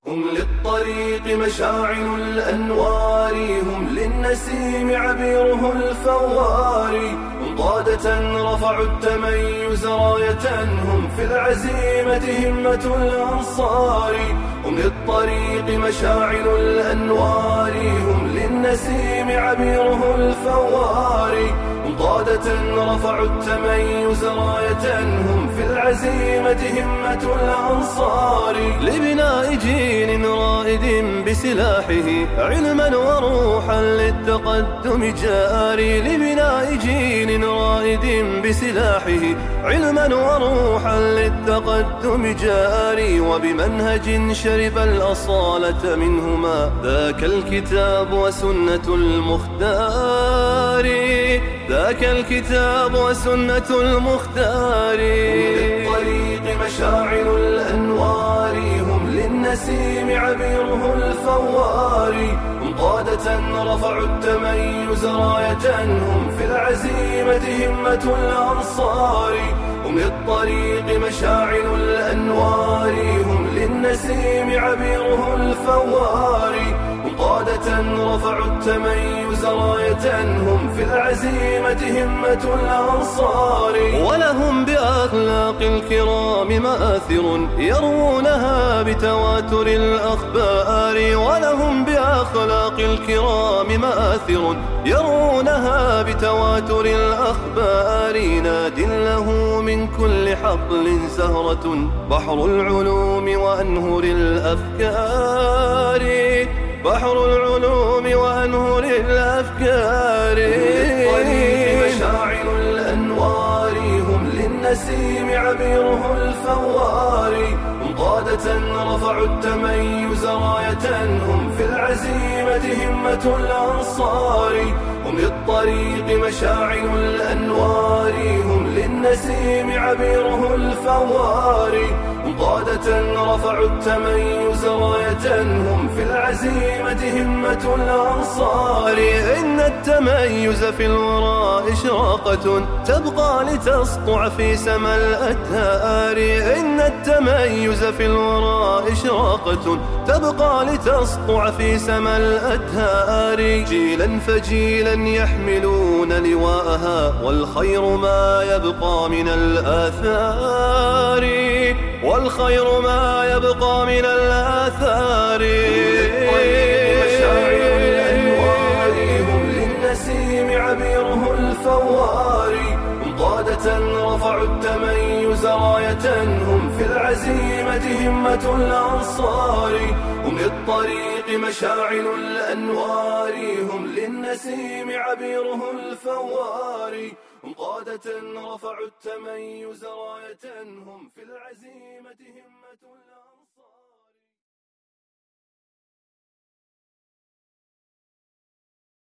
هم للطريق مشاعل الأنوار، هم للنسيم عبيره الفوار، هم قادة رفعوا التميز راية، هم في العزيمة همة الأنصار. هم للطريق مشاعل الأنوار، هم للنسيم عبيره الفوار، هم قادة رفعوا التميز راية، هم في العزيمة همة الأنصار. لبناء جيل رائد بسلاحه علما وروحا للتقدم جاري، لبناء جيل رائد بسلاحه علما وروحا للتقدم جاري، وبمنهج شرب الأصالة منهما ذاك الكتاب وسنة المختار، ذاك الكتاب وسنة المختار. هم للطريق مشاعل الأنوار، هم للنسيم عبيره الفوار، هم قادة رفعوا التميز راية، هم في العزيمة همة الأنصار. هم للطريق مشاعل الأنوار، هم للنسيم عبيره الفوار، هم قادة رفعوا التميز راية، هم في العزيمة همة الأنصار. ولهم بأخلاق الكرام مآثر يروونها بتواتر الأخبار، ولهم بأخلاق الكرام مآثر يرونها بتواتر الأخبار. ناد له من كل حقل زهرة بحر العلوم وأنهر الأفكار، بحر العلوم وأنهر الأفكار. للطريق مشاعل الأنوار، هم للنسيم عبيره الفوار، هم قادة رفعوا التميز راية، هم في العزيمة همة الأنصار. هم للطريق مشاعل الأنوار، هم للنسيم عبيره الفوار، هم قادة رفعوا التميز راية، هم في العزيمة همة الأنصار. إن التميز في الوراء إشراقة تبقى لتسطع في سما الأدهار، إن التميز في الوراء إشراقة تبقى لتسطع في سما الأدهار. جيلا فجيلا يحملون لواءها، والخير ما يبقى من الآثار، والخير ما يبقى من الآثار. مشاعل الأنوار، هم للنسيم عبيره الفوار، هم قادة رفعوا التميز راية، هم في العزيمة همة الأنصار. هم للطريق مشاعل الأنوار، هم للنسيم عبيره الفوار، هم قادة رفعوا التميز راية، هم في العزيمة همة الأنصار.